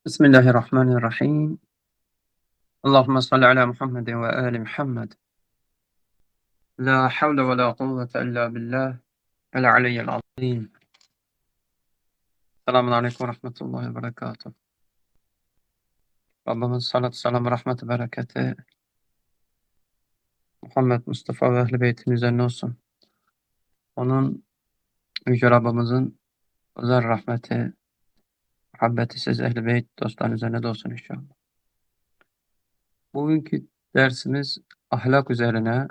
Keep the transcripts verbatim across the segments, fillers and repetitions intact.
Bismillahirrahmanirrahim. Allahümme salli ala Muhammedin ve ali Muhammed. La havle ve la kuvvete illa billah. El aliyyel azim. Selamun aleyküm ve rahmetullahi ve berekatuhu. Rabbimiz salat, selam, rahmet, bereketi Muhammed Mustafa ve ehl-i beytin üzerine olsun. Onun Yüce Rabbimizin özel rahmeti, muhabbeti siz ehl-i beyt dostların üzerine de olsun inşallah. Bugünkü dersimiz ahlak üzerine.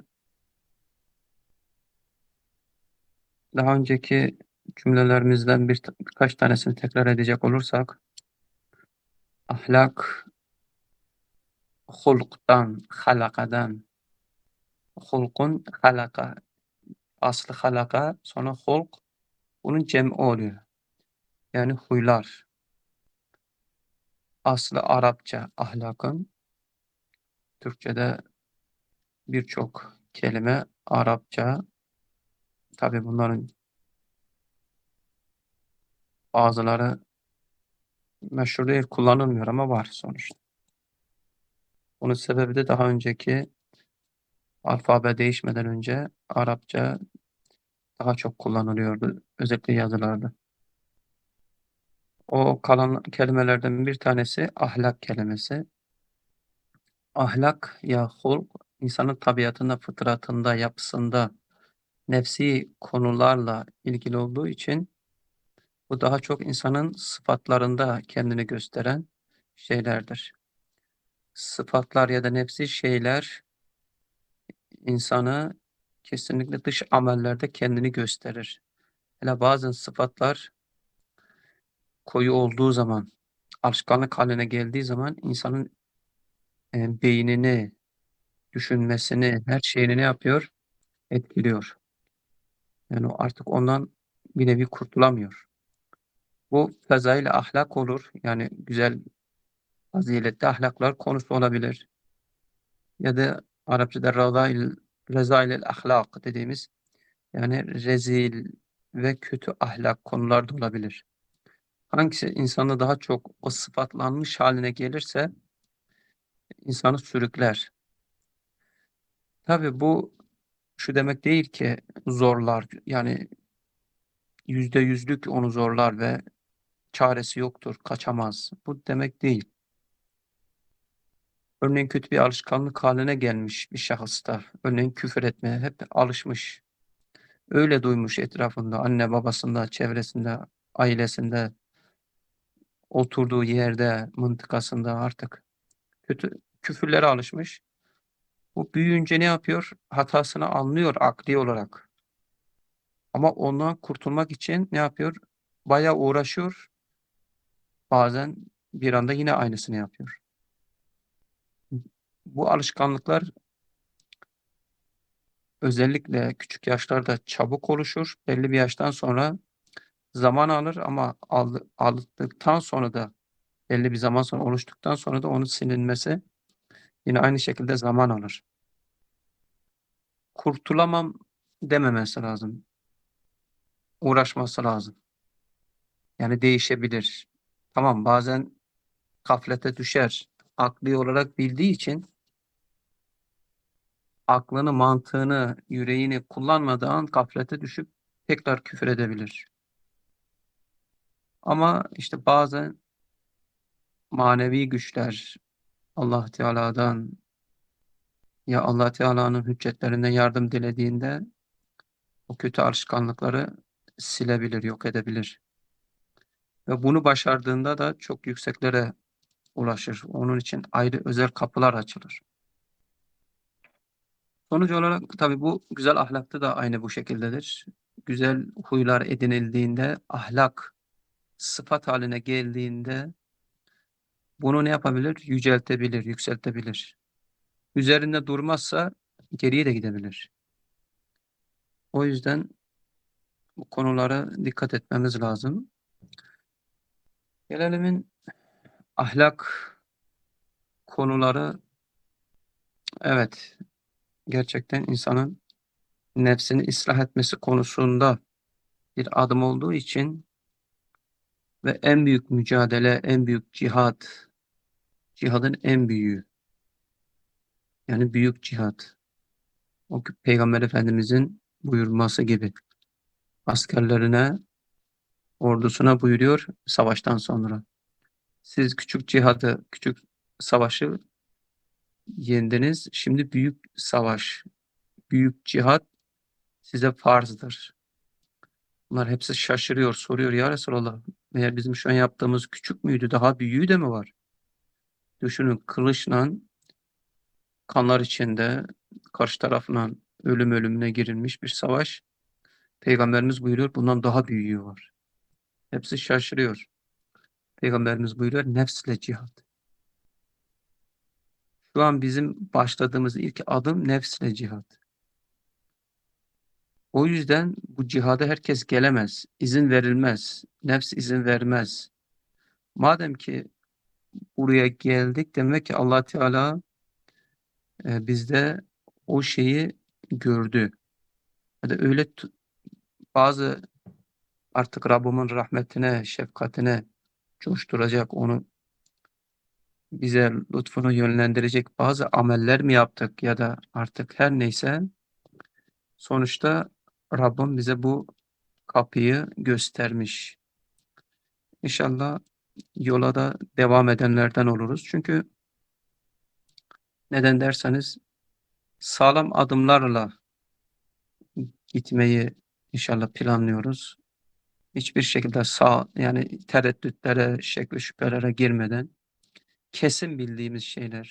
Daha önceki cümlelerimizden bir, birkaç tanesini tekrar edecek olursak, ahlak hulktan, halakadan, hulkun halaka, aslı halaka, sonra hulk, bunun cem'i oluyor. Yani huylar. Aslı Arapça ahlakın, Türkçe'de birçok kelime Arapça, tabi bunların bazıları meşhur değil, kullanılmıyor ama var sonuçta. Bunun sebebi de daha önceki alfabe değişmeden önce Arapça daha çok kullanılıyordu, özellikle yazılarda. O kalan kelimelerden bir tanesi ahlak kelimesi. Ahlak ya hulk, insanın tabiatında, fıtratında, yapısında, nefsi konularla ilgili olduğu için bu daha çok insanın sıfatlarında kendini gösteren şeylerdir. Sıfatlar ya da nefsi şeyler insanı kesinlikle dış amellerde kendini gösterir. Hele bazen sıfatlar koyu olduğu zaman, alışkanlık haline geldiği zaman insanın e, beynini, düşünmesini, her şeyini ne yapıyor? Etkiliyor. Yani o artık ondan bir nevi kurtulamıyor. Bu fezail ahlak olur. Yani güzel, faziletli ahlaklar konusu olabilir. Ya da Arapçada rezail, rezailel ahlak dediğimiz yani rezil ve kötü ahlak konular da olabilir. Hangisi insanı daha çok o sıfatlanmış haline gelirse insanı sürükler. Tabii bu şu demek değil ki zorlar, yani yüzde yüzlük onu zorlar ve çaresi yoktur, kaçamaz. Bu demek değil. Örneğin kötü bir alışkanlık haline gelmiş bir şahısta, örneğin küfür etmeye hep alışmış. Öyle duymuş etrafında, anne babasında, çevresinde, ailesinde, oturduğu yerde, mıntıkasında artık kötü küfürlere alışmış. Bu büyüyünce ne yapıyor? Hatasını anlıyor akli olarak. Ama ondan kurtulmak için ne yapıyor? Bayağı uğraşıyor. Bazen bir anda yine aynısını yapıyor. Bu alışkanlıklar özellikle küçük yaşlarda çabuk oluşur. Belli bir yaştan sonra zaman alır ama aldı aldıktan sonra da belli bir zaman sonra oluştuktan sonra da onun silinmesi yine aynı şekilde zaman alır. Kurtulamam dememesi lazım. Uğraşması lazım. Yani değişebilir. Tamam, bazen gaflete düşer. Akli olarak bildiği için aklını, mantığını, yüreğini kullanmadığı an gaflete düşüp tekrar küfür edebilir. Ama işte bazen manevi güçler Allah Teala'dan ya Allah Teala'nın hüccetlerinden yardım dilediğinde o kötü alışkanlıkları silebilir, yok edebilir. Ve bunu başardığında da çok yükseklere ulaşır. Onun için ayrı özel kapılar açılır. Sonuç olarak tabii bu güzel ahlakta da aynı bu şekildedir. Güzel huylar edinildiğinde, ahlak sıfat haline geldiğinde bunu ne yapabilir? Yüceltebilir, yükseltebilir. Üzerinde durmazsa geriye de gidebilir. O yüzden bu konulara dikkat etmemiz lazım. Gelelim ahlak konuları, evet, gerçekten insanın nefsini ıslah etmesi konusunda bir adım olduğu için ve en büyük mücadele, en büyük cihat, cihadın en büyüğü. Yani büyük cihat. O Peygamber Efendimizin buyurması gibi. Askerlerine, ordusuna buyuruyor savaştan sonra. Siz küçük cihadı, küçük savaşı yendiniz. Şimdi büyük savaş, büyük cihat size farzdır. Bunlar hepsi şaşırıyor, soruyor ya Resulallah. Meğer bizim şu an yaptığımız küçük müydü? Daha büyüğü de mi var? Düşünün, kılıçla kanlar içinde karşı tarafından ölüm ölümüne girilmiş bir savaş. Peygamberimiz buyuruyor bundan daha büyüğü var. Hepsi şaşırıyor. Peygamberimiz buyuruyor nefsle cihat. Şu an bizim başladığımız ilk adım nefsle cihat. O yüzden bu cihada herkes gelemez, izin verilmez, nefs izin vermez. Madem ki buraya geldik demek ki Allah Teala e, bizde o şeyi gördü. Ya da öyle bazı artık Rabbimin rahmetine, şefkatine coşturacak, onu bize lütfunu yönlendirecek bazı ameller mi yaptık ya da artık her neyse sonuçta Rabbim bize bu kapıyı göstermiş. İnşallah yola da devam edenlerden oluruz. Çünkü neden derseniz sağlam adımlarla gitmeyi inşallah planlıyoruz. Hiçbir şekilde sağ yani tereddütlere, şek ve şüphelere girmeden kesin bildiğimiz şeyler.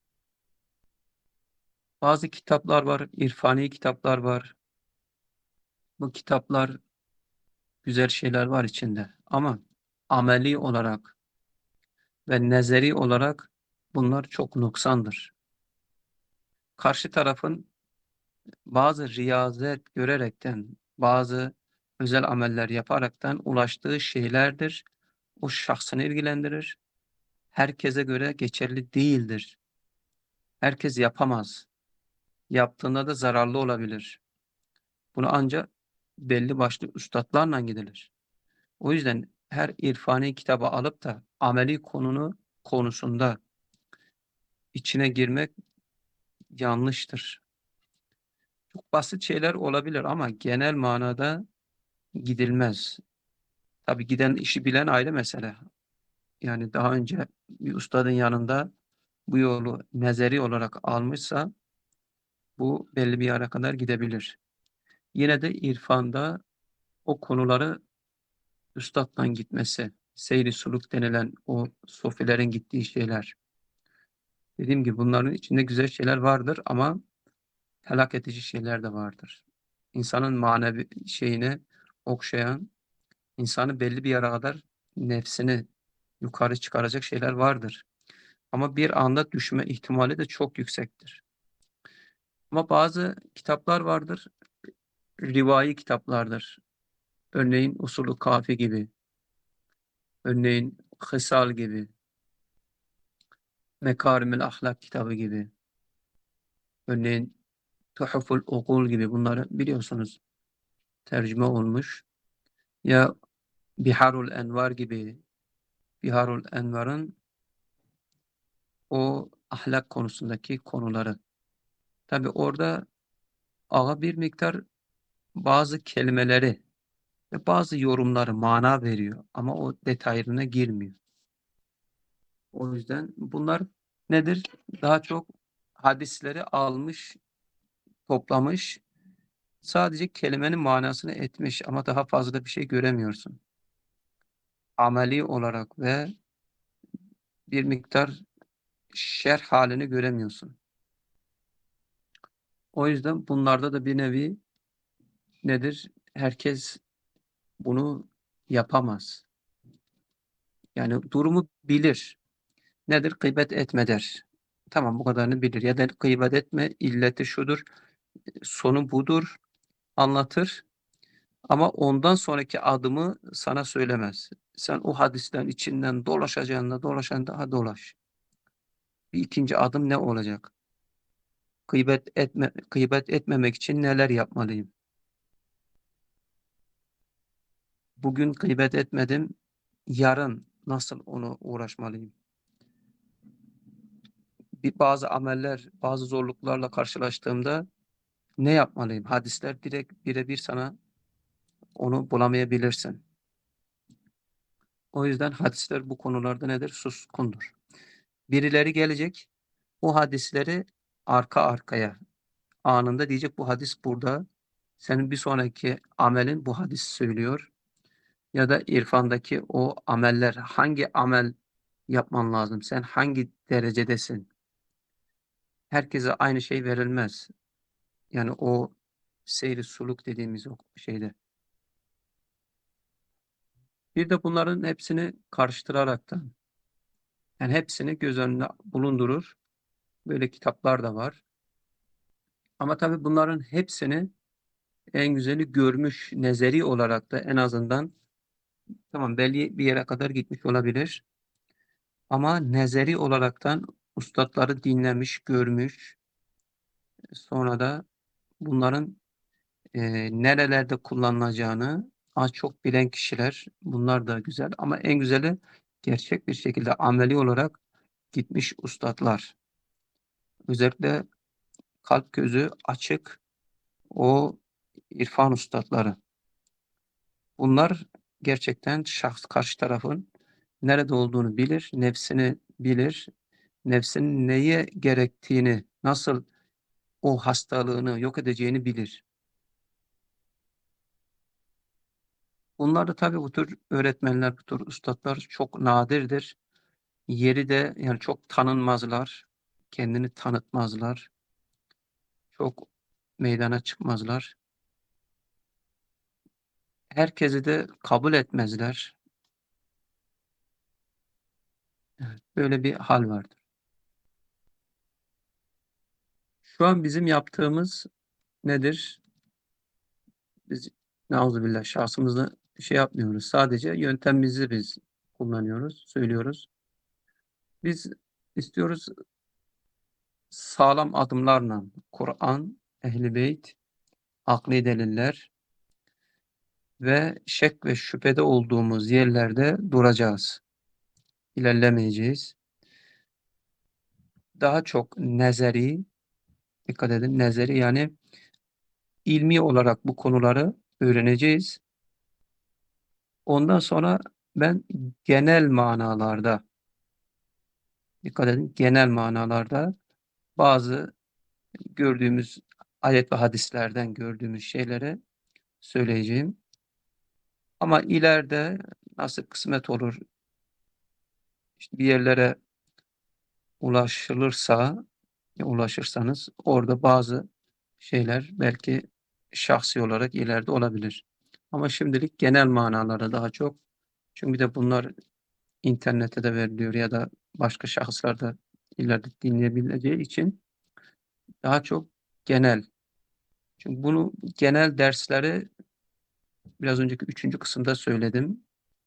Bazı kitaplar var, irfani kitaplar var. Bu kitaplar güzel şeyler var içinde ama ameli olarak ve nezeri olarak bunlar çok noksandır. Karşı tarafın bazı riyazet görerekten, bazı özel ameller yaparaktan ulaştığı şeylerdir. O şahsını ilgilendirir. Herkese göre geçerli değildir. Herkes yapamaz. Yaptığında da zararlı olabilir. Bunu ancak belli başlı üstadlarla gidilir. O yüzden her irfani kitabı alıp da ameli konunu konusunda içine girmek yanlıştır. Çok basit şeyler olabilir ama genel manada gidilmez. Tabii giden işi bilen ayrı mesele. Yani daha önce bir ustadın yanında bu yolu nezeri olarak almışsa bu belli bir yere kadar gidebilir. Yine de irfanda o konuları üstattan gitmesi, seyri suluk denilen o sofilerin gittiği şeyler. Dediğim gibi bunların içinde güzel şeyler vardır ama helak edici şeyler de vardır. İnsanın manevi şeyini okşayan, insanı belli bir yere kadar nefsini yukarı çıkaracak şeyler vardır. Ama bir anda düşme ihtimali de çok yüksektir. Ama bazı kitaplar vardır, rivai kitaplardır. Örneğin Usulü Kafi gibi, örneğin Hısal gibi, Mekarimül Ahlak kitabı gibi, örneğin Tuhuful Ukul gibi bunları biliyorsunuz tercüme olmuş. Ya Biharul Envar gibi, Biharul Envar'ın o ahlak konusundaki konuları. Tabi orada ağa bir miktar bazı kelimeleri ve bazı yorumları mana veriyor ama o detaylarına girmiyor. O yüzden bunlar nedir? Daha çok hadisleri almış, toplamış, sadece kelimenin manasını etmiş ama daha fazla bir şey göremiyorsun. Ameli olarak ve bir miktar şerh halini göremiyorsun. O yüzden bunlarda da bir nevi nedir? Herkes bunu yapamaz. Yani durumu bilir. Nedir? Gıybet etme der. Tamam bu kadarını bilir. Ya da gıybet etme illeti şudur, sonu budur anlatır. Ama ondan sonraki adımı sana söylemez. Sen o hadisten içinden dolaşacağında dolaşan daha dolaş. Bir ikinci adım ne olacak? Gıybet etme, gıybet etmemek için neler yapmalıyım? Bugün gıybet etmedim. yarın nasıl onu uğraşmalıyım? Bir bazı ameller, bazı zorluklarla karşılaştığımda ne yapmalıyım? Hadisler direkt birebir sana onu bulamayabilirsin. O yüzden hadisler bu konularda nedir? Suskundur. Birileri gelecek, o hadisleri arka arkaya anında diyecek bu hadis burada. Senin bir sonraki amelin bu hadis söylüyor. Ya da irfandaki o ameller, hangi amel yapman lazım? Sen hangi derecedesin? Herkese aynı şey verilmez. Yani o seyri suluk dediğimiz o şeyde. Bir de bunların hepsini karıştıraraktan, yani hepsini göz önüne bulundurur. Böyle kitaplar da var. Ama tabii bunların hepsini en güzeli görmüş, nezeri olarak da en azından tamam belli bir yere kadar gitmiş olabilir. Ama nezeri olaraktan üstatları dinlemiş, görmüş, sonra da bunların e, nerelerde kullanılacağını az çok bilen kişiler, bunlar da güzel. Ama en güzeli gerçek bir şekilde ameli olarak gitmiş üstatlar. Özellikle kalp gözü açık o irfan üstatları. Bunlar gerçekten şahs karşı tarafın nerede olduğunu bilir, nefsini bilir, nefsinin neye gerektiğini, nasıl o hastalığını yok edeceğini bilir. Bunlar da tabii bu tür öğretmenler, bu tür üstatlar çok nadirdir. Yeri de yani çok tanınmazlar, kendini tanıtmazlar, çok meydana çıkmazlar. Herkesi de kabul etmezler. Evet, böyle bir hal vardır. Şu an bizim yaptığımız nedir? Biz nauzubillah şahsımızda şey yapmıyoruz. Sadece yöntemimizi biz kullanıyoruz, söylüyoruz. Biz istiyoruz sağlam adımlarla Kur'an, Ehl-i Beyt, akli deliller ve şek ve şüphede olduğumuz yerlerde duracağız. İlerlemeyeceğiz. Daha çok nezeri, dikkat edin nezeri yani ilmi olarak bu konuları öğreneceğiz. Ondan sonra ben genel manalarda, dikkat edin genel manalarda bazı gördüğümüz ayet ve hadislerden gördüğümüz şeyleri söyleyeceğim. Ama ileride nasıl kısmet olur, işte bir yerlere ulaşılırsa, ulaşırsanız orada bazı şeyler belki şahsi olarak ileride olabilir. Ama şimdilik genel manalara daha çok. Çünkü bir de bunlar internette de veriliyor ya da başka şahıslar da ileride dinleyebileceği için daha çok genel. Çünkü bunu genel dersleri biraz önceki üçüncü kısımda söyledim.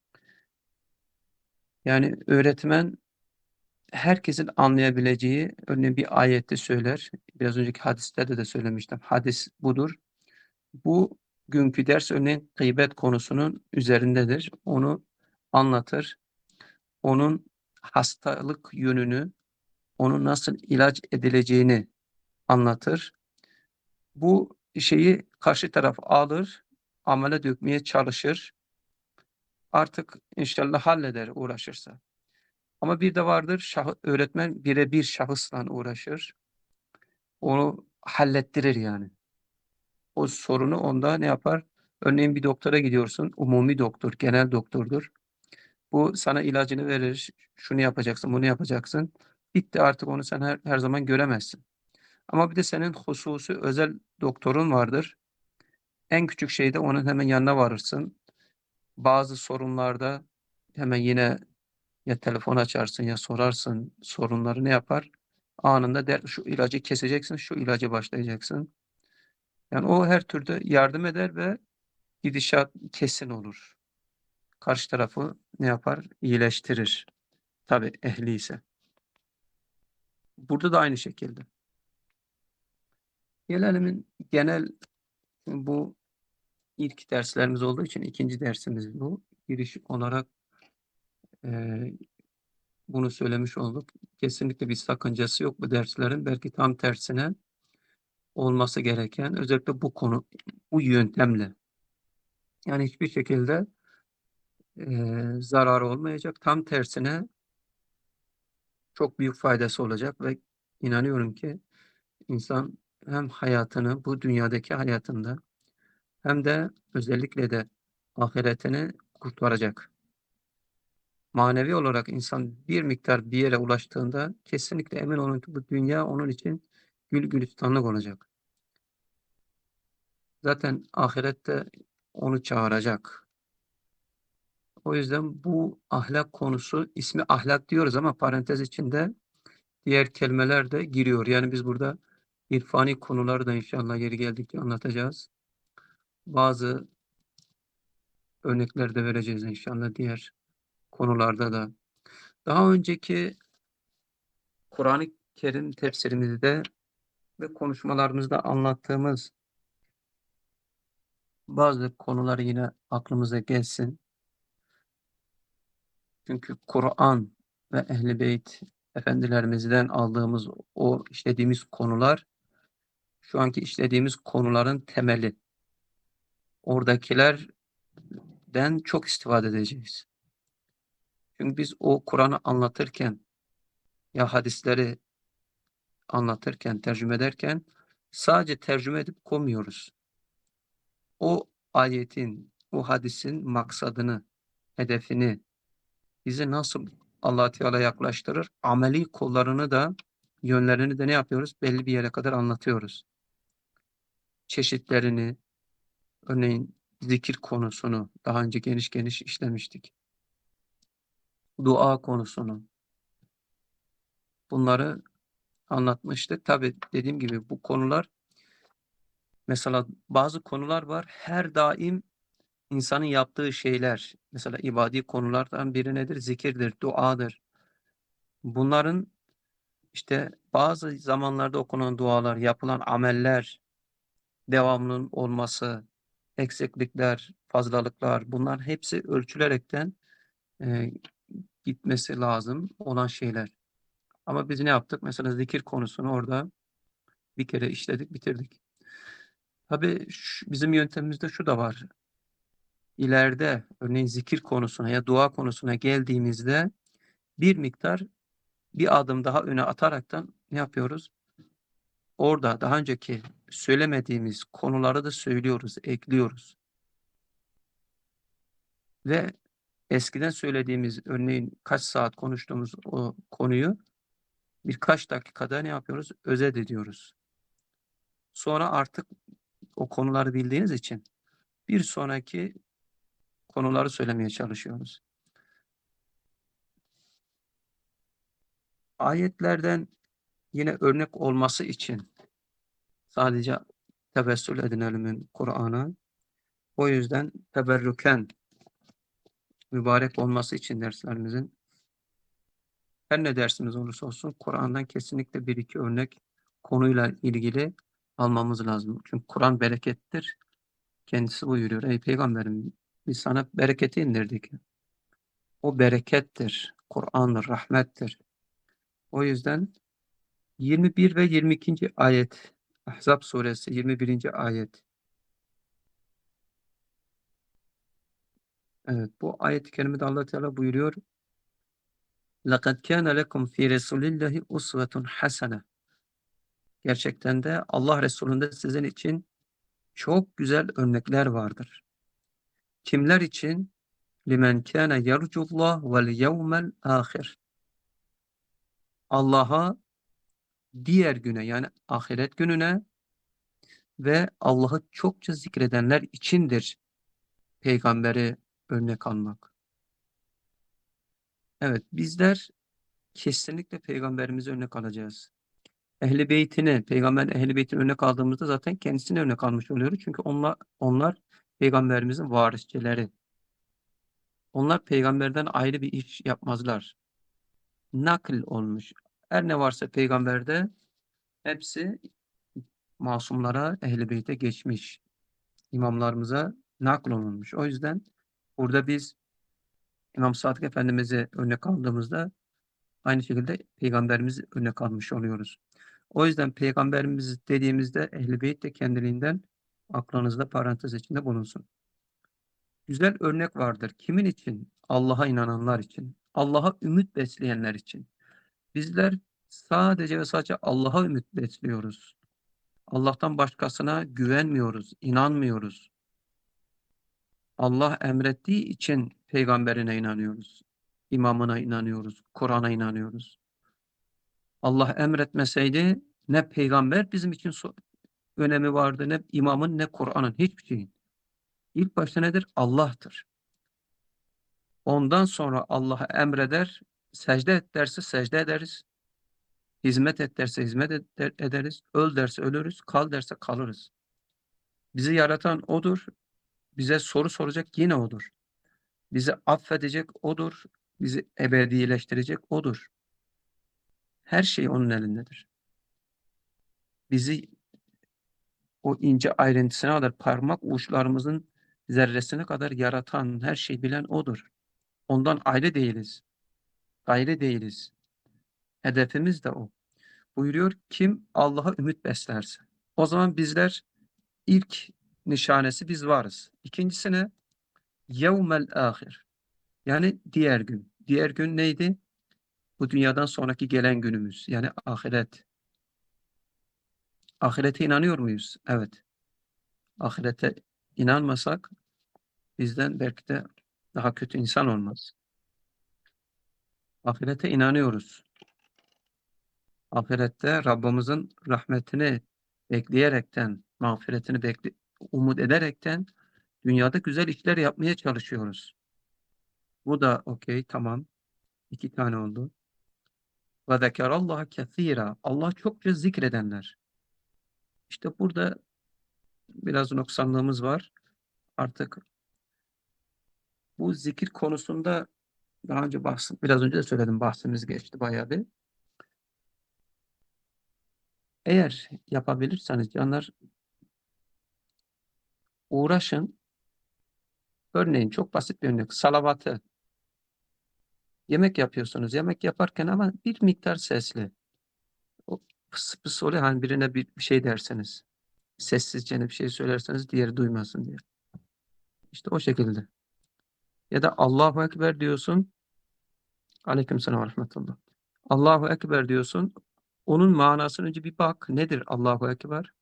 Yani öğretmen herkesin anlayabileceği örneğin bir ayette söyler. Biraz önceki hadislerde de söylemiştim. Hadis budur. Bu günkü ders örneğin gıybet konusunun üzerindedir. Onu anlatır. Onun hastalık yönünü, onun nasıl ilaç edileceğini anlatır. Bu şeyi karşı taraf alır, amele dökmeye çalışır. Artık inşallah halleder uğraşırsa. Ama bir de vardır şah öğretmen birebir şahısla uğraşır. Onu hallettirir yani. O sorunu onda ne yapar? Örneğin bir doktora gidiyorsun. Umumi doktor, genel doktordur. Bu sana ilacını verir. Şunu yapacaksın, bunu yapacaksın. Bitti artık onu sen her, her zaman göremezsin. Ama bir de senin hususi özel doktorun vardır. En küçük şeyde onun hemen yanına varırsın. Bazı sorunlarda hemen yine ya telefon açarsın ya sorarsın sorunları ne yapar? Anında der şu ilacı keseceksin, şu ilacı başlayacaksın. Yani o her türlü yardım eder ve gidişat kesin olur. Karşı tarafı ne yapar? İyileştirir. Tabii ehli ise. Burada da aynı şekilde. Gelelim genel bu ilk derslerimiz olduğu için ikinci dersimiz bu. Giriş olarak Eee, bunu söylemiş olduk. Kesinlikle bir sakıncası yok bu derslerin. Belki tam tersine olması gereken, özellikle bu konu, bu yöntemle. Yani hiçbir şekilde eee, zararı olmayacak. Tam tersine çok büyük faydası olacak ve inanıyorum ki insan hem hayatını, bu dünyadaki hayatında hem de özellikle de ahiretini kurtaracak. Manevi olarak insan bir miktar bir yere ulaştığında kesinlikle emin olun ki bu dünya onun için gül gülistanlık olacak. Zaten ahirette onu çağıracak. O yüzden bu ahlak konusu, ismi ahlak diyoruz ama parantez içinde diğer kelimeler de giriyor. Yani biz burada irfani konuları da inşallah yeri geldikçe anlatacağız. Bazı örnekler de vereceğiz inşallah diğer konularda da. Daha önceki Kur'an-ı Kerim tefsirimizde ve konuşmalarımızda anlattığımız bazı konuları yine aklımıza gelsin. Çünkü Kur'an ve Ehl-i Beyt efendilerimizden aldığımız o işlediğimiz konular şu anki işlediğimiz konuların temeli. Oradakilerden çok istifade edeceğiz. Çünkü biz o Kur'an'ı anlatırken ya hadisleri anlatırken, tercüme ederken sadece tercüme edip koymuyoruz. O ayetin, o hadisin maksadını, hedefini, bizi nasıl Allah Teala yaklaştırır, ameli kollarını da, yönlerini de ne yapıyoruz? Belli bir yere kadar anlatıyoruz. Çeşitlerini, örneğin zikir konusunu daha önce geniş geniş işlemiştik. Dua konusunu, bunları anlatmıştık. Tabii dediğim gibi bu konular, mesela bazı konular var, her daim insanın yaptığı şeyler. Mesela ibadi konulardan biri nedir? Zikirdir, duadır. Bunların işte bazı zamanlarda okunan dualar, yapılan ameller, devamının olması, eksiklikler, fazlalıklar, bunlar hepsi ölçülerekten e, gitmesi lazım olan şeyler. Ama biz ne yaptık? Mesela zikir konusunu orada bir kere işledik, bitirdik. Tabii şu- bizim yöntemimizde şu da var. İleride örneğin zikir konusuna ya dua konusuna geldiğimizde bir miktar bir adım daha öne ataraktan ne yapıyoruz? Orada daha önceki söylemediğimiz konuları da söylüyoruz, ekliyoruz. Ve eskiden söylediğimiz, örneğin kaç saat konuştuğumuz o konuyu birkaç dakikada ne yapıyoruz? Özet ediyoruz. Sonra artık o konuları bildiğiniz için bir sonraki konuları söylemeye çalışıyoruz. Ayetlerden yine örnek olması için sadece tevessül edinelim Kur'an'a. O yüzden teberrüken mübarek olması için derslerimizin, her ne dersimiz olursa olsun Kur'an'dan kesinlikle bir iki örnek konuyla ilgili almamız lazım. Çünkü Kur'an berekettir. Kendisi buyuruyor. Ey peygamberim, biz sana bereketi indirdik. O berekettir. Kur'an'dır, rahmettir. O yüzden yirmi bir ve yirmi ikinci ayet, Ahzab suresi yirmi birinci ayet. Evet, bu ayet-i kerimede Allah Teala buyuruyor. لَقَدْ كَانَ لَكُمْ فِي رَسُولِ اللّٰهِ اُسْوَةٌ حَسَنَةٌ. Gerçekten de Allah Resulü'nde sizin için çok güzel örnekler vardır. Kimler için? لِمَنْ كَانَ يَرْجُ اللّٰهِ وَالْيَوْمَ الْآخِرِ. Allah'a, diğer güne yani ahiret gününe ve Allah'ı çokça zikredenler içindir peygamberi örnek almak. Evet, bizler kesinlikle peygamberimizi örnek alacağız. Ehl-i Beytini, peygamberin Ehl-i Beytini örnek aldığımızda zaten kendisini örnek almış oluyoruz. Çünkü onlar, onlar peygamberimizin varisçileri. Onlar peygamberden ayrı bir iş yapmazlar. Nakl olmuş. Her ne varsa peygamberde hepsi masumlara, Ehl-i Beyt'e geçmiş. İmamlarımıza nakl olunmuş. O yüzden burada biz İmam Sadık Efendimiz'i örnek aldığımızda aynı şekilde Peygamberimizi örnek almış oluyoruz. O yüzden Peygamberimiz dediğimizde Ehl-i Beyt de kendiliğinden aklınızda parantez içinde bulunsun. Güzel örnek vardır. Kimin için? Allah'a inananlar için. Allah'a ümit besleyenler için. Bizler sadece ve sadece Allah'a ümit besliyoruz. Allah'tan başkasına güvenmiyoruz, inanmıyoruz. Allah emrettiği için peygamberine inanıyoruz. İmamına inanıyoruz, Kur'an'a inanıyoruz. Allah emretmeseydi ne peygamber bizim için önemi vardı, ne imamın ne Kur'an'ın, hiçbir şeyin. İlk başta nedir? Allah'tır. Ondan sonra Allah'a emreder, secde et derse secde ederiz. Hizmet et derse hizmet ederiz. Öl derse ölürüz, kal derse kalırız. Bizi yaratan O'dur. Bize soru soracak yine O'dur. Bizi affedecek O'dur. Bizi ebedileştirecek O'dur. Her şey O'nun elindedir. Bizi o ince ayrıntısına kadar, parmak uçlarımızın zerresine kadar yaratan, her şeyi bilen O'dur. Ondan ayrı değiliz. Gayrı değiliz. Hedefimiz de O. Buyuruyor, kim Allah'a ümit beslerse. O zaman bizler ilk nişanesi biz varız. İkincisi ne? Yevmel ahir. Yani diğer gün. Diğer gün neydi? Bu dünyadan sonraki gelen günümüz. Yani ahiret. Ahirete inanıyor muyuz? Evet. Ahirete inanmasak bizden belki de daha kötü insan olmaz. Ahirete inanıyoruz. Ahirette Rabbimizin rahmetini bekleyerekten, mağfiretini bekle umut ederekten dünyada güzel işler yapmaya çalışıyoruz. Bu da okey, tamam. İki tane oldu. Ve zekerallaha kethira. Allah çokça zikredenler. İşte burada biraz noksanlığımız var. Artık bu zikir konusunda daha önce bahs biraz önce de söyledim, bahsimiz geçti bayağı bir. Eğer yapabilirseniz canlar, uğraşın. Örneğin çok basit bir örnek. Salavatı. Yemek yapıyorsunuz. Yemek yaparken ama bir miktar sesli. O pıs pıs oluyor. Hani birine bir, bir şey derseniz. Sessizce bir şey söylerseniz diğeri duymasın diye. İşte o şekilde. Ya da Allahu Ekber diyorsun. Aleykümselam ve rahmetullah. Allahu Ekber diyorsun. Onun manasını önce bir bak. Nedir Allahu Ekber?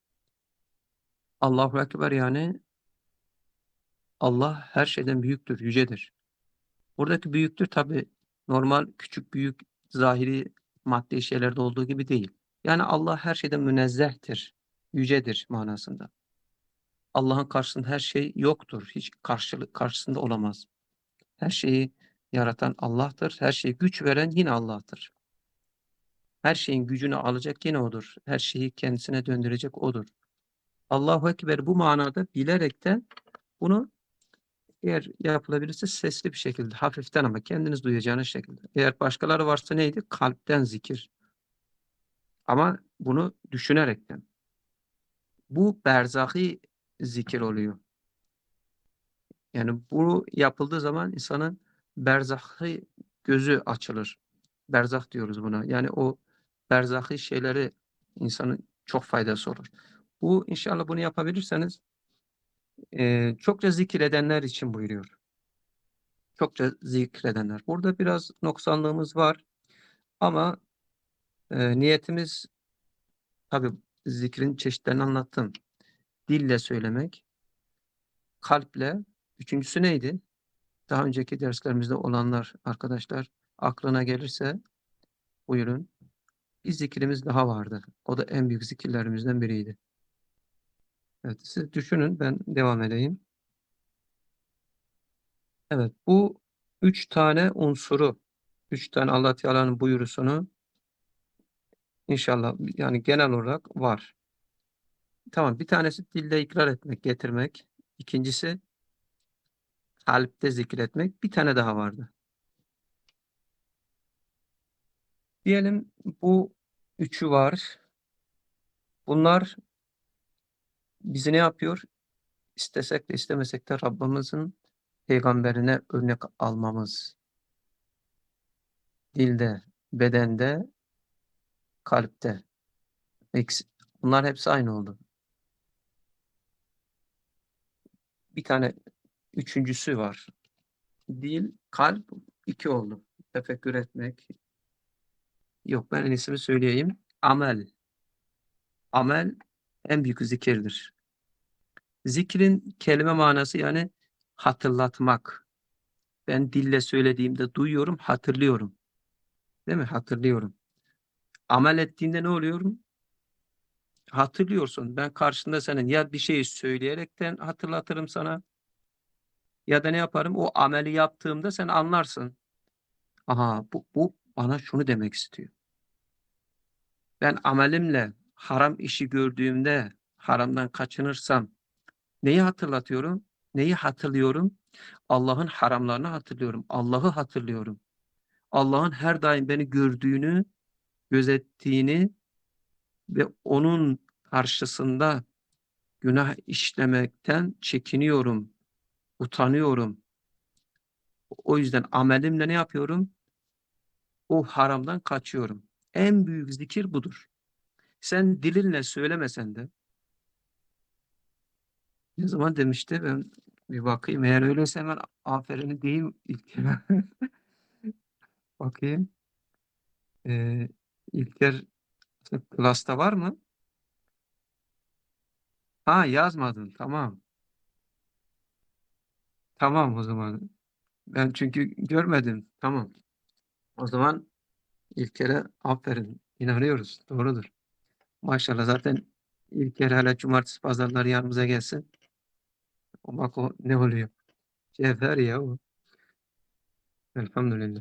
Allahu Ekber yani Allah her şeyden büyüktür, yücedir. Buradaki büyüktür tabi normal küçük büyük zahiri maddi şeylerde olduğu gibi değil. Yani Allah her şeyden münezzehtir, yücedir manasında. Allah'ın karşısında her şey yoktur. Hiç karşılık karşısında olamaz. Her şeyi yaratan Allah'tır. Her şeye güç veren yine Allah'tır. Her şeyin gücünü alacak yine O'dur. Her şeyi kendisine döndürecek O'dur. Allahu Ekber bu manada bilerekten bunu, eğer yapılabilirse sesli bir şekilde, hafiften ama kendiniz duyacağınız şekilde. Eğer başkaları varsa neydi? Kalpten zikir. Ama bunu düşünerekten. Bu berzahi zikir oluyor. Yani bu yapıldığı zaman insanın berzahi gözü açılır. Berzah diyoruz buna. Yani o berzahi şeyleri insanın çok faydası olur. Bu inşallah bunu yapabilirseniz e, çokça zikredenler için buyuruyor. Çokça zikredenler. Burada biraz noksanlığımız var ama e, niyetimiz tabii zikrin çeşitlerini anlattım. Dille söylemek, kalple. Üçüncüsü neydi? Daha önceki derslerimizde olanlar arkadaşlar aklına gelirse buyurun. Bir zikrimiz daha vardı. O da en büyük zikirlerimizden biriydi. Evet, siz düşünün, ben devam edeyim. Evet, bu üç tane unsuru, üç tane Allah Teala'nın buyurusunu inşallah yani genel olarak var. Tamam, bir tanesi dilde ikrar etmek, getirmek. İkincisi kalpte zikretmek. Bir tane daha vardı. Diyelim bu üçü var. Bunlar bizi ne yapıyor? İstesek de istemesek de Rabbimizin peygamberine örnek almamız dilde, bedende, kalpte. Eks- Bunlar hepsi aynı oldu. Bir tane üçüncüsü var. Dil, kalp iki oldu. Tefekkür etmek. Yok, ben en iyisini söyleyeyim. Amel. Amel en büyük zikirdir. Zikrin kelime manası yani hatırlatmak. Ben dille söylediğimde duyuyorum, hatırlıyorum. Değil mi? Hatırlıyorum. Amel ettiğinde ne oluyorum? Hatırlıyorsun. Ben karşında senin ya bir şeyi söyleyerekten hatırlatırım sana ya da ne yaparım? O ameli yaptığımda sen anlarsın. Aha, bu, bu bana şunu demek istiyor. Ben amelimle haram işi gördüğümde haramdan kaçınırsam neyi hatırlatıyorum? Neyi hatırlıyorum? Allah'ın haramlarını hatırlıyorum. Allah'ı hatırlıyorum. Allah'ın her daim beni gördüğünü, gözettiğini ve onun karşısında günah işlemekten çekiniyorum, utanıyorum. O yüzden amelimle ne yapıyorum? O haramdan kaçıyorum. En büyük zikir budur. Sen dilinle söylemesen de ne zaman demişti? Ben bir bakayım. Eğer öyleyse hemen aferin diyeyim İlker'e. Bakayım. Ee, İlker klasta var mı? Ha, yazmadın. Tamam. Tamam o zaman. Ben çünkü görmedim. Tamam. O zaman İlker'e aferin. İnanıyoruz. Doğrudur. Maşallah, zaten İlker hala cumartesi pazarları yanımıza gelsin. O bak o ne oluyor? Cevher ya o. Elhamdülillah.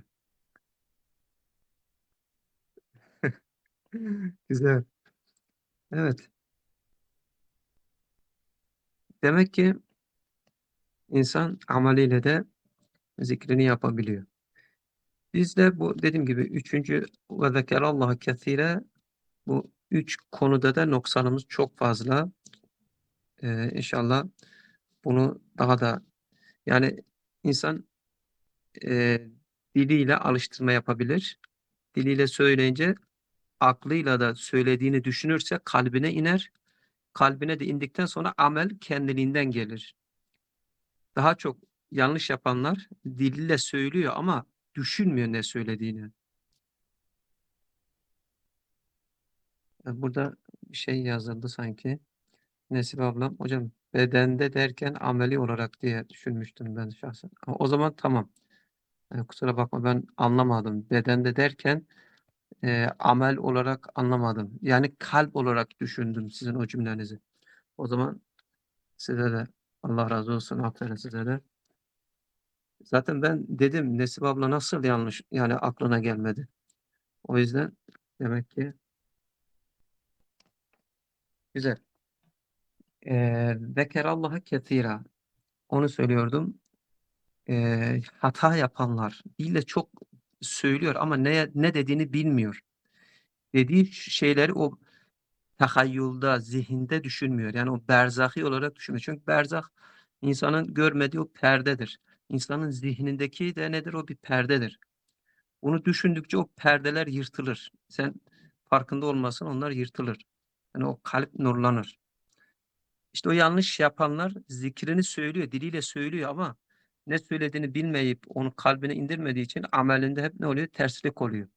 Güzel. Evet. Demek ki insan ameliyle de zikrini yapabiliyor. Biz de bu dediğim gibi üçüncü ve zekerallaha kesire, bu üç konuda da noksanımız çok fazla. Ee, inşallah bunu daha da yani insan e, diliyle alıştırma yapabilir. Diliyle söyleyince aklıyla da söylediğini düşünürse kalbine iner. Kalbine de indikten sonra amel kendiliğinden gelir. Daha çok yanlış yapanlar diliyle söylüyor ama düşünmüyor ne söylediğini. E, Burada bir şey yazıldı sanki. Nesip ablam. Hocam bedende derken ameli olarak diye düşünmüştüm ben şahsen. Ama o zaman tamam. E, kusura bakma, ben anlamadım. Bedende derken e, amel olarak anlamadım. Yani kalp olarak düşündüm sizin o cümlenizi. O zaman size de Allah razı olsun. Aferin size de. Zaten ben dedim Nesip abla nasıl yanlış yani aklına gelmedi. O yüzden demek ki güzel. E, Zekerallaha ketira. Onu söylüyordum. E, hata yapanlar dille çok söylüyor ama ne ne dediğini bilmiyor. Dediği şeyleri o tahayyülde, zihinde düşünmüyor. Yani o berzahi olarak düşünmüyor. Çünkü berzah insanın görmediği o perdedir. İnsanın zihnindeki de nedir? O bir perdedir. Onu düşündükçe o perdeler yırtılır. Sen farkında olmasın, onlar yırtılır. Yani o kalp nurlanır. İşte o yanlış yapanlar zikrini söylüyor, diliyle söylüyor ama ne söylediğini bilmeyip onu kalbine indirmediği için amelinde hep ne oluyor? Terslik oluyor.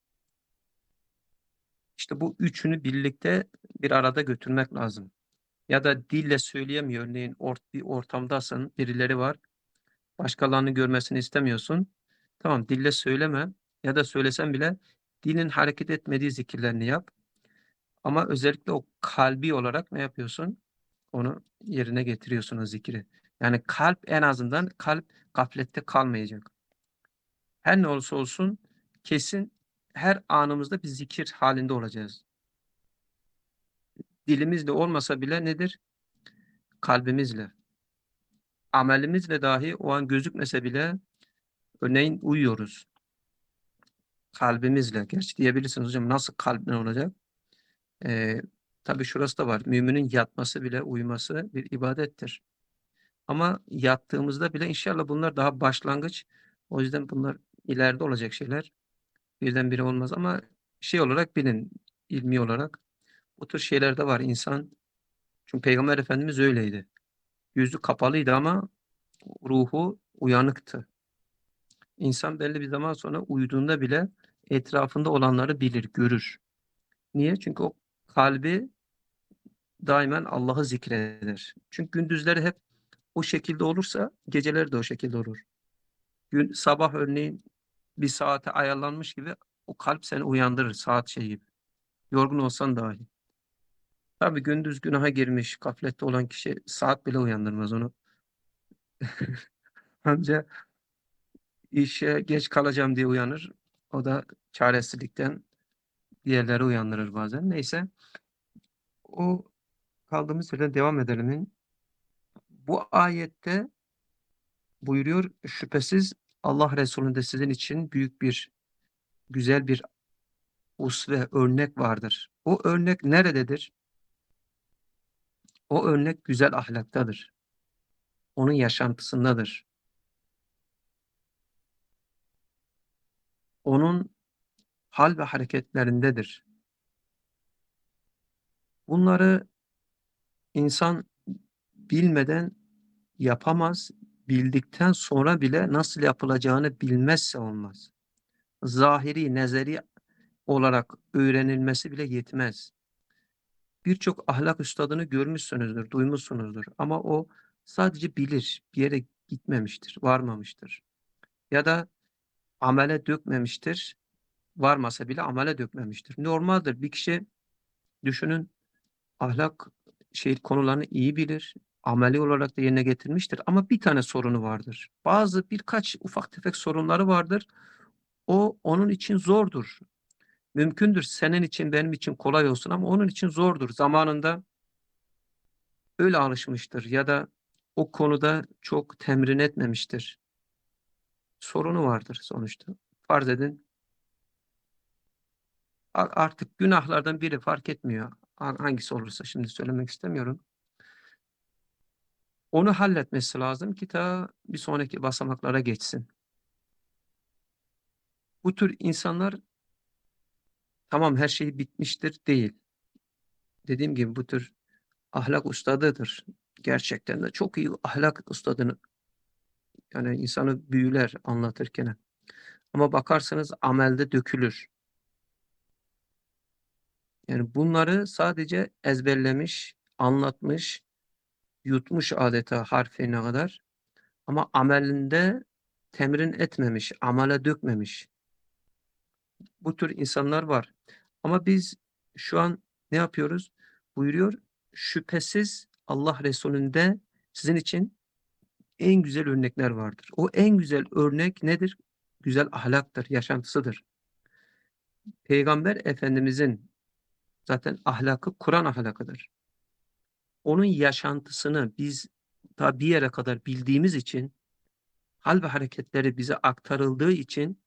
İşte bu üçünü birlikte bir arada götürmek lazım. Ya da dille söyleyemiyor. Örneğin ort bir ortamdasın, birileri var. Başkalarının görmesini istemiyorsun. Tamam, dille söyleme ya da söylesen bile dilin hareket etmediği zikirlerini yap. Ama özellikle o kalbi olarak ne yapıyorsun? Onu yerine getiriyorsun o zikri. Yani kalp, en azından kalp gaflette kalmayacak. Her ne olursa olsun kesin her anımızda bir zikir halinde olacağız. Dilimizle olmasa bile nedir? Kalbimizle. Amelimizle dahi o an gözükmese bile örneğin uyuyoruz. Kalbimizle. Gerçi diyebilirsiniz hocam nasıl kalple olacak? Ee, tabii şurası da var. Müminin yatması bile uyuması bir ibadettir. Ama yattığımızda bile inşallah bunlar daha başlangıç. O yüzden bunlar ileride olacak şeyler. Birdenbire olmaz ama şey olarak bilin, ilmi olarak bu tür şeyler de var. İnsan, çünkü Peygamber Efendimiz öyleydi. Yüzü kapalıydı ama ruhu uyanıktı. İnsan belli bir zaman sonra uyuduğunda bile etrafında olanları bilir, görür. Niye? Çünkü o kalbi daimen Allah'ı zikreder. Çünkü gündüzleri hep o şekilde olursa geceleri de o şekilde olur. Gün, sabah örneğin bir saate ayarlanmış gibi o kalp seni uyandırır, saat şey gibi. Yorgun olsan dahi. Tabii gündüz günaha girmiş, gaflette olan kişi saat bile uyandırmaz onu. Anca işe geç kalacağım diye uyanır. O da çaresizlikten diğerleri uyandırır bazen. Neyse, o kaldığımız yerden devam edelim. Bu ayette buyuruyor, şüphesiz Allah Resulü'nde sizin için büyük bir, güzel bir usve, örnek vardır. O örnek nerededir? O örnek güzel ahlaktadır. Onun yaşantısındadır. Onun hal ve hareketlerindedir. Bunları insan bilmeden yapamaz, bildikten sonra bile nasıl yapılacağını bilmezse olmaz. Zahiri, nezeri olarak öğrenilmesi bile yetmez. Birçok ahlak üstadını görmüşsünüzdür, duymuşsunuzdur ama o sadece bilir, bir yere gitmemiştir, varmamıştır. Ya da amele dökmemiştir, varmasa bile amele dökmemiştir. Normaldir, bir kişi düşünün, ahlak şey konularını iyi bilir, ameli olarak da yerine getirmiştir ama bir tane sorunu vardır. Bazı birkaç ufak tefek sorunları vardır. O onun için zordur. Mümkündür senin için, benim için kolay olsun ama onun için zordur. Zamanında öyle alışmıştır ya da o konuda çok temrin etmemiştir. Sorunu vardır sonuçta. Farz edin, artık günahlardan biri, fark etmiyor. Hangisi olursa şimdi söylemek istemiyorum. Onu halletmesi lazım ki ta bir sonraki basamaklara geçsin. Bu tür insanlar, tamam her şey bitmiştir değil. Dediğim gibi bu tür ahlak ustadıdır. Gerçekten de çok iyi ahlak ustadını, yani insanı büyüler anlatırken. Ama bakarsanız amelde dökülür. Yani bunları sadece ezberlemiş, anlatmış, yutmuş adeta harfine kadar. Ama amelinde temrin etmemiş, amele dökmemiş. Bu tür insanlar var. Ama biz şu an ne yapıyoruz? Buyuruyor, şüphesiz Allah Resulü'nde sizin için en güzel örnekler vardır. O en güzel örnek nedir? Güzel ahlaktır, yaşantısıdır. Peygamber Efendimizin zaten ahlakı Kur'an ahlakıdır. Onun yaşantısını biz ta bir yere kadar bildiğimiz için, hal ve hareketleri bize aktarıldığı için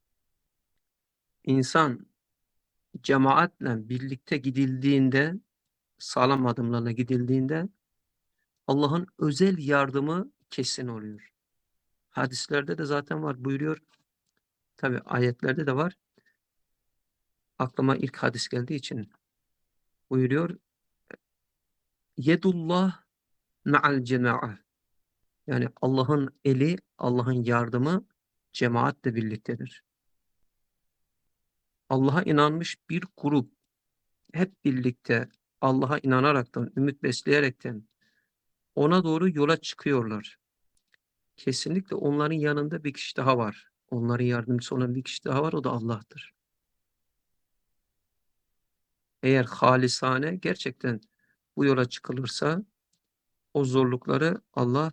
insan cemaatle birlikte gidildiğinde, sağlam adımlarla gidildiğinde Allah'ın özel yardımı kesin oluyor. Hadislerde de zaten var, buyuruyor. Tabi ayetlerde de var. Aklıma ilk hadis geldiği için buyuruyor. Yedullah ma'al cema'a. Yani Allah'ın eli, Allah'ın yardımı cemaatle birliktedir. Allah'a inanmış bir grup hep birlikte Allah'a inanaraktan, ümit besleyerekten ona doğru yola çıkıyorlar. Kesinlikle onların yanında bir kişi daha var. Onların yardımcısı olan bir kişi daha var, o da Allah'tır. Eğer halisane gerçekten bu yola çıkılırsa o zorlukları Allah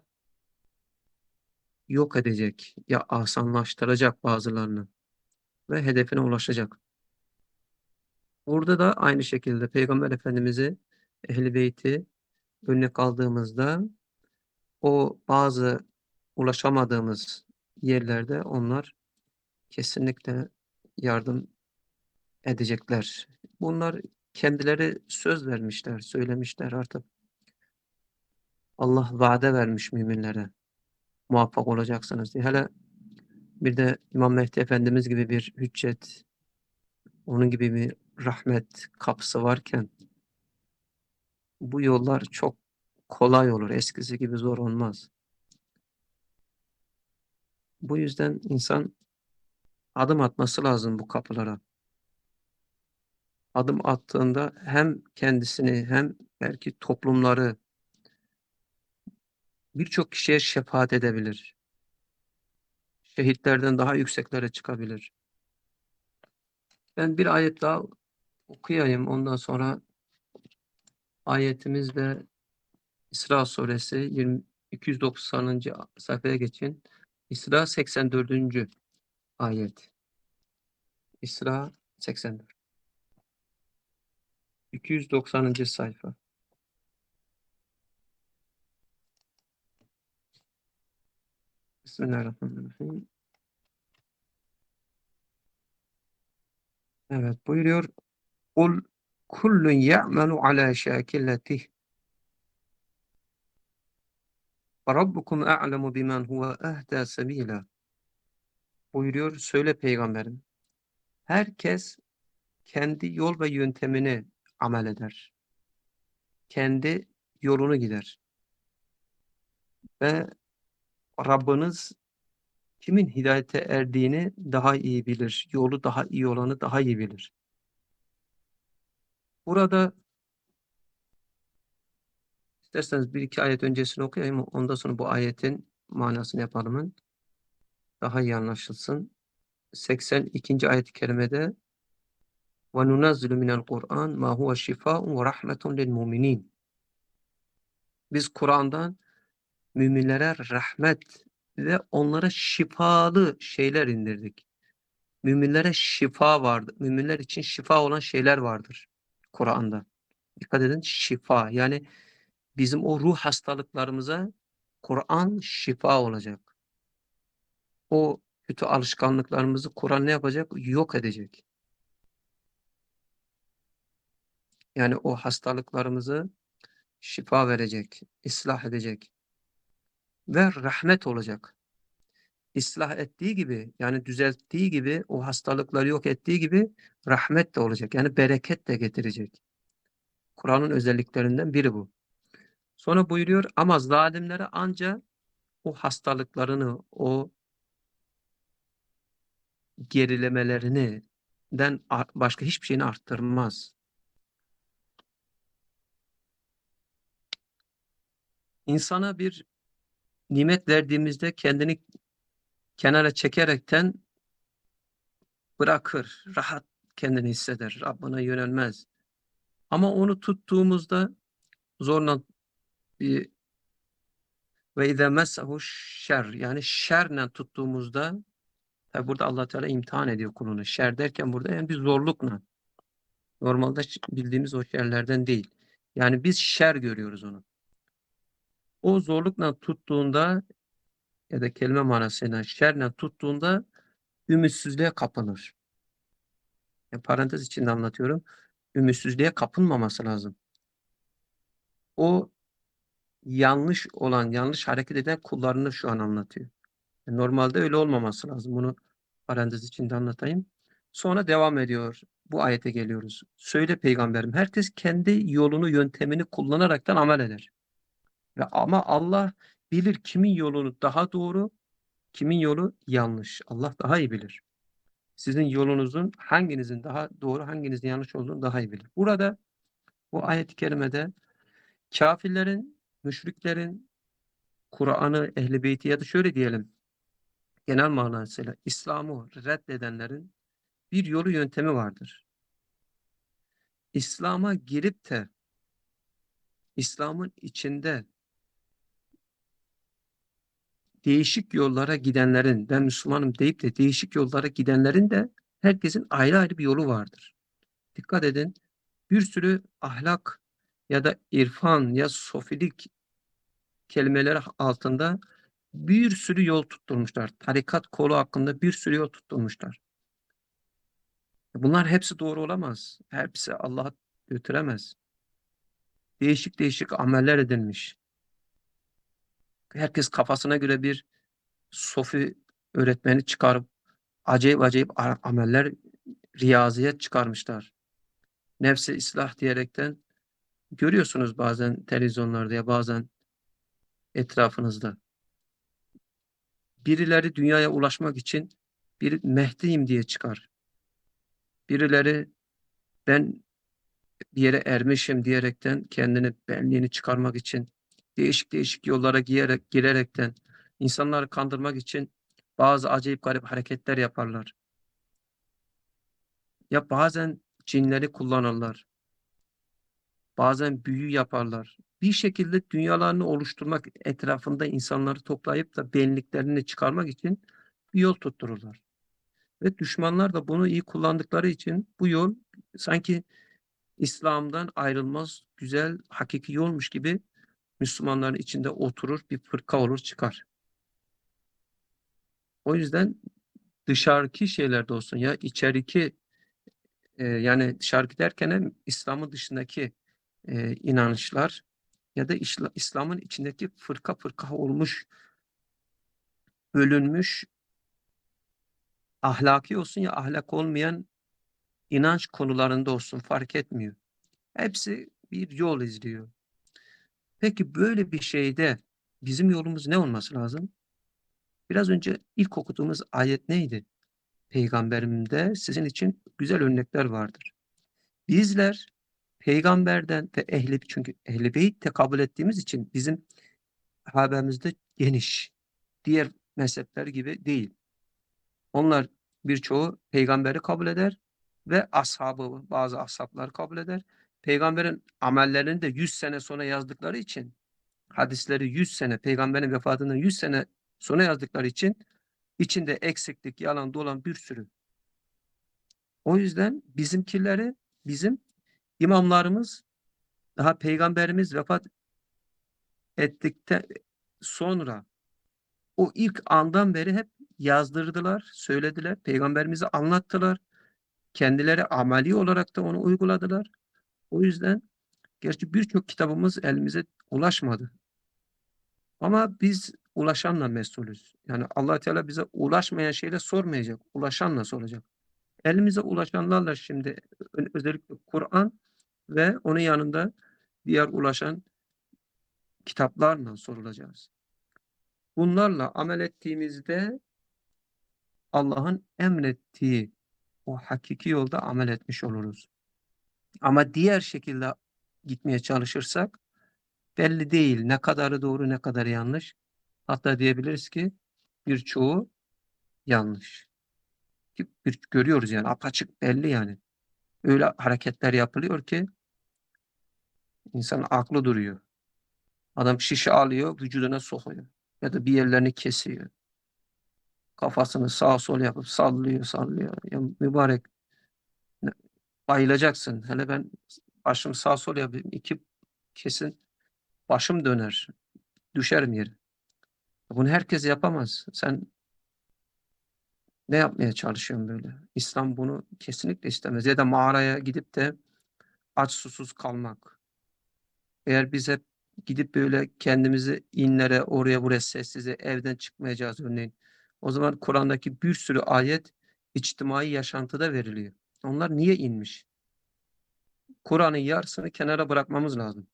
yok edecek ya asanlaştıracak bazılarını ve hedefine ulaşacak. Burada da aynı şekilde Peygamber Efendimiz'i, Ehl-i Beyt'i örnek aldığımızda o bazı ulaşamadığımız yerlerde onlar kesinlikle yardım edecekler. Bunlar kendileri söz vermişler, söylemişler artık. Allah vaade vermiş müminlere. Muvaffak olacaksınız diye. Hele bir de İmam Mehdi Efendimiz gibi bir hüccet, onun gibi bir rahmet kapısı varken bu yollar çok kolay olur. Eskisi gibi zor olmaz. Bu yüzden insan adım atması lazım bu kapılara. Adım attığında hem kendisini hem belki toplumları birçok kişiye şefaat edebilir. Şehitlerden daha yükseklere çıkabilir. Ben bir ayet daha okuyayım. Ondan sonra ayetimiz de İsra suresi yirmi, iki yüz doksanıncı sayfaya geçin. İsra seksen dördüncü ayet. İsra seksen dört. iki yüz doksanıncı sayfa. Bismillahirrahmanirrahim. Evet, buyuruyor. Kul kullun ya'melu ala şakilletih. Rabbukum a'lemu bimen huve ehda sebila. Buyuruyor. Söyle peygamberim. Herkes kendi yol ve yöntemini amel eder. Kendi yolunu gider. Ve Rabbiniz kimin hidayete erdiğini daha iyi bilir. Yolu daha iyi olanı daha iyi bilir. Burada isterseniz bir iki ayet öncesini okuyayım. Ondan sonra bu ayetin manasını yapalım. Daha iyi anlaşılsın. seksen ikinci ayet-i kerimede وَنُنَزِّلُ مِنَ الْقُرْآنِ مَا هُوَ شِفَاءٌ وَرَحْمَةٌ لِلْمُؤْمِنِينَ. Biz Kur'an'dan müminlere rahmet ve onlara şifalı şeyler indirdik. Müminlere şifa vardır. Müminler için şifa olan şeyler vardır Kur'an'da. Dikkat edin, şifa. Yani bizim o ruh hastalıklarımıza Kur'an şifa olacak. O kötü alışkanlıklarımızı Kur'an ne yapacak? Yok edecek. Yani o hastalıklarımızı şifa verecek, ıslah edecek ve rahmet olacak. İslah ettiği gibi, yani düzelttiği gibi, o hastalıkları yok ettiği gibi rahmet de olacak. Yani bereket de getirecek. Kur'an'ın özelliklerinden biri bu. Sonra buyuruyor ama zalimlere ancak o hastalıklarını, o gerilemelerini den başka hiçbir şeyini arttırmaz. İnsana bir nimet verdiğimizde kendini kenara çekerekten bırakır, rahat kendini hisseder, Rabbine yönelmez. Ama onu tuttuğumuzda zorla bir ve izâ messehu şer, yani şerle tuttuğumuzda, tabi burada Allah Teala imtihan ediyor kulunu. Şer derken burada yani bir zorlukla. Normalde bildiğimiz o şerlerden değil. Yani biz şer görüyoruz onu. O zorlukla tuttuğunda ya da kelime manasıyla şerle tuttuğunda ümitsizliğe kapılır. Yani parantez içinde anlatıyorum. Ümitsizliğe kapılmaması lazım. O yanlış olan, yanlış hareket eden kullarını şu an anlatıyor. Yani normalde öyle olmaması lazım. Bunu parantez içinde anlatayım. Sonra devam ediyor. Bu ayete geliyoruz. Söyle peygamberim, herkes kendi yolunu, yöntemini kullanaraktan amel eder. Ve ama Allah bilir kimin yolunu daha doğru, kimin yolu yanlış. Allah daha iyi bilir. Sizin yolunuzun hanginizin daha doğru, hanginizin yanlış olduğunu daha iyi bilir. Burada bu ayet-i kerimede kafirlerin, müşriklerin, Kur'an'ı, Ehl-i Beyti ya da şöyle diyelim, genel manasıyla İslam'ı reddedenlerin bir yolu yöntemi vardır. İslam'a girip de İslam'ın içinde değişik yollara gidenlerin, ben Müslümanım deyip de değişik yollara gidenlerin de herkesin ayrı ayrı bir yolu vardır. Dikkat edin, bir sürü ahlak ya da irfan ya sofilik kelimeleri altında bir sürü yol tutturmuşlar. Tarikat kolu hakkında bir sürü yol tutturmuşlar. Bunlar hepsi doğru olamaz. Hepsi Allah'a götüremez. Değişik değişik ameller edilmiş. Herkes kafasına göre bir sofi öğretmeni çıkarıp acayip acayip a- ameller, riyaziyet çıkarmışlar. Nefsi ıslah diyerekten görüyorsunuz bazen televizyonlarda ya bazen etrafınızda. Birileri dünyaya ulaşmak için bir Mehdi'yim diye çıkar. Birileri ben bir yere ermişim diyerekten kendini, benliğini çıkarmak için değişik değişik yollara giyerek, girerekten insanları kandırmak için bazı acayip garip hareketler yaparlar. Ya bazen cinleri kullanırlar. Bazen büyü yaparlar. Bir şekilde dünyalarını oluşturmak, etrafında insanları toplayıp da benliklerini çıkarmak için bir yol tuttururlar. Ve düşmanlar da bunu iyi kullandıkları için bu yol sanki İslam'dan ayrılmaz, güzel, hakiki yolmuş gibi Müslümanların içinde oturur, bir fırka olur çıkar. O yüzden dışarıki şeylerde olsun ya içeriki e, yani dışarıki derken hem İslam'ın dışındaki e, inanışlar ya da İsla- İslam'ın içindeki fırka fırka olmuş, bölünmüş, ahlaki olsun ya ahlak olmayan inanç konularında olsun fark etmiyor. Hepsi bir yol izliyor. Peki böyle bir şeyde bizim yolumuz ne olması lazım? Biraz önce ilk okuduğumuz ayet neydi? Peygamberimde sizin için güzel örnekler vardır. Bizler peygamberden ve ehli, çünkü ehli beyt de kabul ettiğimiz için bizim haberimiz de geniş. Diğer mezhepler gibi değil. Onlar birçoğu peygamberi kabul eder ve ashabı, bazı ashablar kabul eder. Peygamberin amellerini de yüz sene sonra yazdıkları için, hadisleri yüz sene, peygamberin vefatından yüz sene sonra yazdıkları için içinde eksiklik, yalan dolan bir sürü. O yüzden bizimkileri, bizim imamlarımız daha peygamberimiz vefat ettikten sonra o ilk andan beri hep yazdırdılar, söylediler, peygamberimizi anlattılar. Kendileri ameli olarak da onu uyguladılar. O yüzden gerçi birçok kitabımız elimize ulaşmadı. Ama biz ulaşanla mesulüz. Yani Allah Teala bize ulaşmayan şeyle sormayacak. Ulaşanla soracak. Elimize ulaşanlarla şimdi özellikle Kur'an ve onun yanında diğer ulaşan kitaplarla sorulacağız. Bunlarla amel ettiğimizde Allah'ın emrettiği o hakiki yolda amel etmiş oluruz. Ama diğer şekilde gitmeye çalışırsak belli değil ne kadarı doğru ne kadarı yanlış. Hatta diyebiliriz ki birçoğu yanlış. Ki bir, görüyoruz yani apaçık belli yani. Öyle hareketler yapılıyor ki insanın aklı duruyor. Adam şişe alıyor, vücuduna sokuyor. Ya da bir yerlerini kesiyor. Kafasını sağa sola yapıp sallıyor, sallıyor. Ya mübarek bayılacaksın. Hele ben başım sağa sola yapayım. İki kesin başım döner. Düşerim yere. Bunu herkes yapamaz. Sen ne yapmaya çalışıyorsun böyle? İslam bunu kesinlikle istemez. Ya da mağaraya gidip de aç susuz kalmak. Eğer biz hep gidip böyle kendimizi inlere, oraya buraya sessize evden çıkmayacağız örneğin. O zaman Kur'an'daki bir sürü ayet içtimai yaşantıda veriliyor. Onlar niye inmiş? Kur'an'ın yarısını kenara bırakmamız lazım.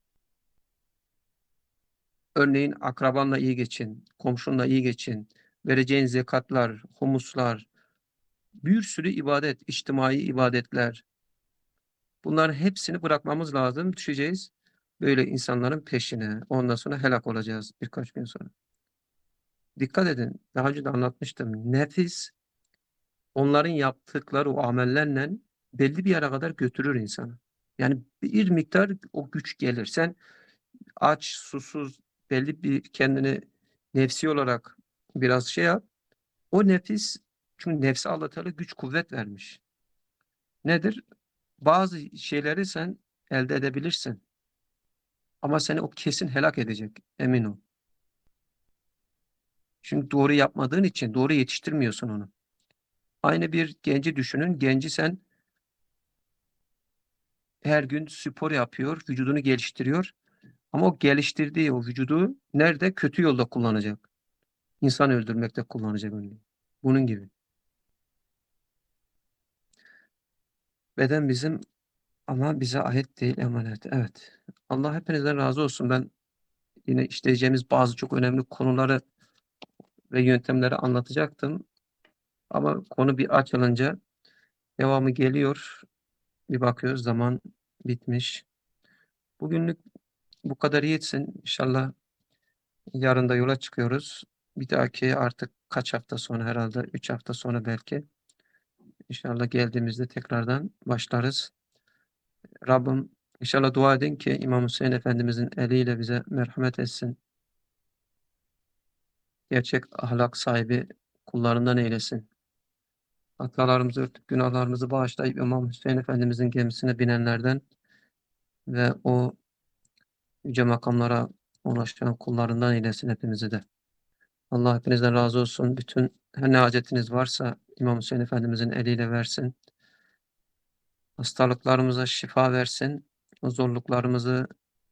Örneğin akrabanla iyi geçin, komşunla iyi geçin, vereceğin zekatlar, humuslar, bir sürü ibadet, içtimai ibadetler. Bunların hepsini bırakmamız lazım. Düşeceğiz böyle insanların peşine. Ondan sonra helak olacağız birkaç gün sonra. Dikkat edin. Daha önce de anlatmıştım. Nefis onların yaptıkları o amellerle belli bir yere kadar götürür insanı. Yani bir miktar o güç gelir. Sen aç, susuz, belli bir kendini nefsi olarak biraz şey yap. O nefis, çünkü nefse Allah Teala güç kuvvet vermiş. Nedir? Bazı şeyleri sen elde edebilirsin. Ama seni o kesin helak edecek. Emin ol. Çünkü doğru yapmadığın için doğru yetiştirmiyorsun onu. Aynı bir genci düşünün. Genci sen her gün spor yapıyor, vücudunu geliştiriyor. Ama o geliştirdiği o vücudu nerede? Kötü yolda kullanacak. İnsan öldürmekte kullanacak onu. Bunun gibi. Beden bizim ama bize ait değil, emanet. Evet. Allah hepinizden razı olsun. Ben yine işleyeceğimiz bazı çok önemli konuları ve yöntemleri anlatacaktım. Ama konu bir açılınca devamı geliyor. Bir bakıyoruz zaman bitmiş. Bugünlük bu kadar yetsin. İnşallah yarın da yola çıkıyoruz. Bir dahaki artık kaç hafta sonra, herhalde üç hafta sonra belki. İnşallah geldiğimizde tekrardan başlarız. Rabbim inşallah dua edin ki İmam Hüseyin Efendimizin eliyle bize merhamet etsin. Gerçek ahlak sahibi kullarından eylesin. Hatalarımızı örtüp günahlarımızı bağışlayıp İmam Hüseyin Efendimizin gemisine binenlerden ve o yüce makamlara ulaşan kullarından eylesin hepimizi de. Allah hepinizden razı olsun. Bütün her ne hacetiniz varsa İmam Hüseyin Efendimizin eliyle versin. Hastalıklarımıza şifa versin. O zorluklarımızı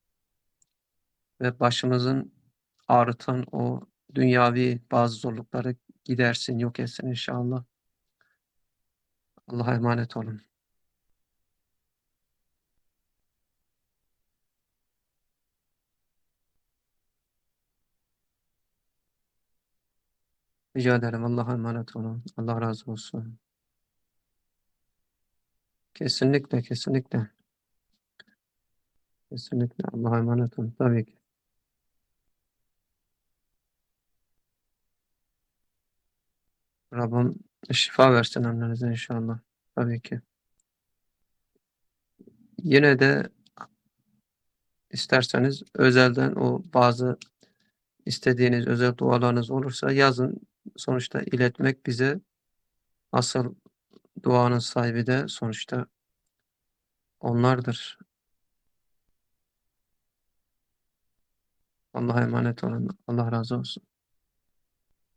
ve başımızın ağrıtan o dünyavi bazı zorlukları gidersin, yok etsin inşallah. Allah'a emanet olun. Rica ederim. Allah'a emanet olun. Allah razı olsun. Kesinlikle, kesinlikle. Kesinlikle. Allah'a emanet olun. Tabii ki. Rabbim şifa versin annenize inşallah. Tabii ki. Yine de isterseniz özelden o bazı istediğiniz özel dualarınız olursa yazın. Sonuçta iletmek bize, asıl duanın sahibi de sonuçta onlardır. Allah'a emanet olun. Allah razı olsun.